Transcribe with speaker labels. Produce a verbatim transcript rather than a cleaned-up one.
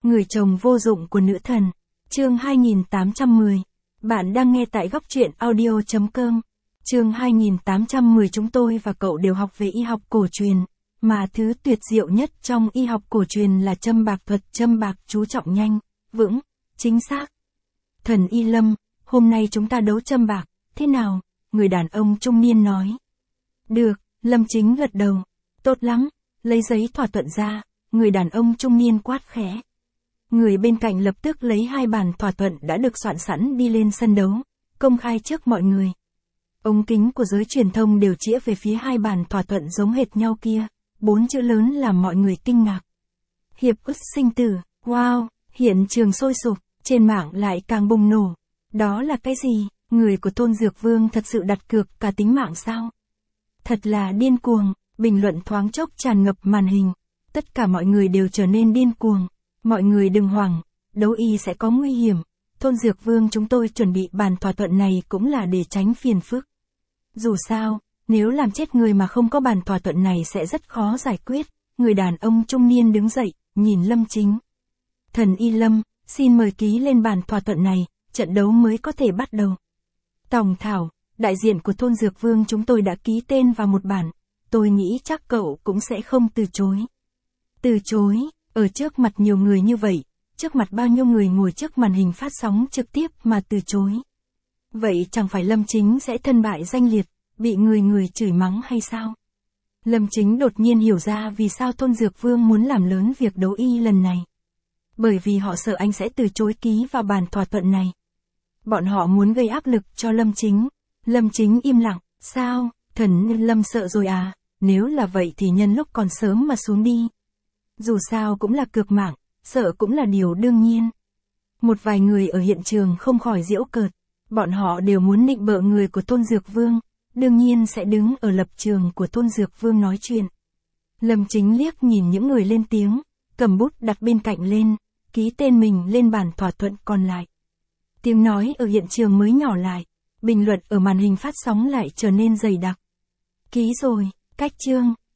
Speaker 1: Người chồng vô dụng của nữ thần. Chương hai nghìn tám trăm mười. Bạn đang nghe tại góc truyện audio chấm com. Chương hai nghìn tám trăm mười. Chúng tôi và cậu đều học về y học cổ truyền, mà thứ tuyệt diệu nhất trong y học cổ truyền là châm bạc thuật. Châm bạc chú trọng nhanh, vững, chính xác. Thần Y Lâm, hôm nay chúng ta đấu châm bạc, thế nào? Người đàn ông trung niên nói. Được, Lâm Chính gật đầu. Tốt lắm, lấy giấy thỏa thuận ra, người đàn ông trung niên quát khẽ. Người bên cạnh lập tức lấy hai bản thỏa thuận đã được soạn sẵn đi lên sân đấu, công khai trước mọi người. Ống kính của giới truyền thông đều chĩa về phía hai bản thỏa thuận giống hệt nhau kia, bốn chữ lớn làm mọi người kinh ngạc. Hiệp ước sinh tử, wow, hiện trường sôi sục, trên mạng lại càng bùng nổ. Đó là cái gì? Người của Tôn Dược Vương thật sự đặt cược cả tính mạng sao? Thật là điên cuồng, bình luận thoáng chốc tràn ngập màn hình. Tất cả mọi người đều trở nên điên cuồng. Mọi người đừng hoảng, đấu y sẽ có nguy hiểm. Tôn Dược Vương chúng tôi chuẩn bị bản thỏa thuận này cũng là để tránh phiền phức. Dù sao, nếu làm chết người mà không có bản thỏa thuận này sẽ rất khó giải quyết. Người đàn ông trung niên đứng dậy, nhìn Lâm Chính. Thần Y Lâm, xin mời ký lên bản thỏa thuận này, trận đấu mới có thể bắt đầu. Tòng Thảo, đại diện của Tôn Dược Vương chúng tôi đã ký tên vào một bản. Tôi nghĩ chắc cậu cũng sẽ không từ chối. Từ chối? Ở trước mặt nhiều người như vậy, trước mặt bao nhiêu người ngồi trước màn hình phát sóng trực tiếp mà từ chối. Vậy chẳng phải Lâm Chính sẽ thân bại danh liệt, bị người người chửi mắng hay sao? Lâm Chính đột nhiên hiểu ra vì sao Tôn Dược Vương muốn làm lớn việc đấu y lần này. Bởi vì họ sợ anh sẽ từ chối ký vào bản thỏa thuận này. Bọn họ muốn gây áp lực cho Lâm Chính. Lâm Chính im lặng, sao, thần Lâm sợ rồi à, nếu là vậy thì nhân lúc còn sớm mà xuống đi. Dù sao cũng là cược mạng, sợ cũng là điều đương nhiên. Một vài người ở hiện trường không khỏi giễu cợt, bọn họ đều muốn nịnh bợ người của Tôn Dược Vương, đương nhiên sẽ đứng ở lập trường của Tôn Dược Vương nói chuyện. Lâm Chính liếc nhìn những người lên tiếng, cầm bút đặt bên cạnh lên, ký tên mình lên bản thỏa thuận còn lại. Tiếng nói ở hiện trường mới nhỏ lại, bình luận ở màn hình phát sóng lại trở nên dày đặc. Ký rồi, cách chương.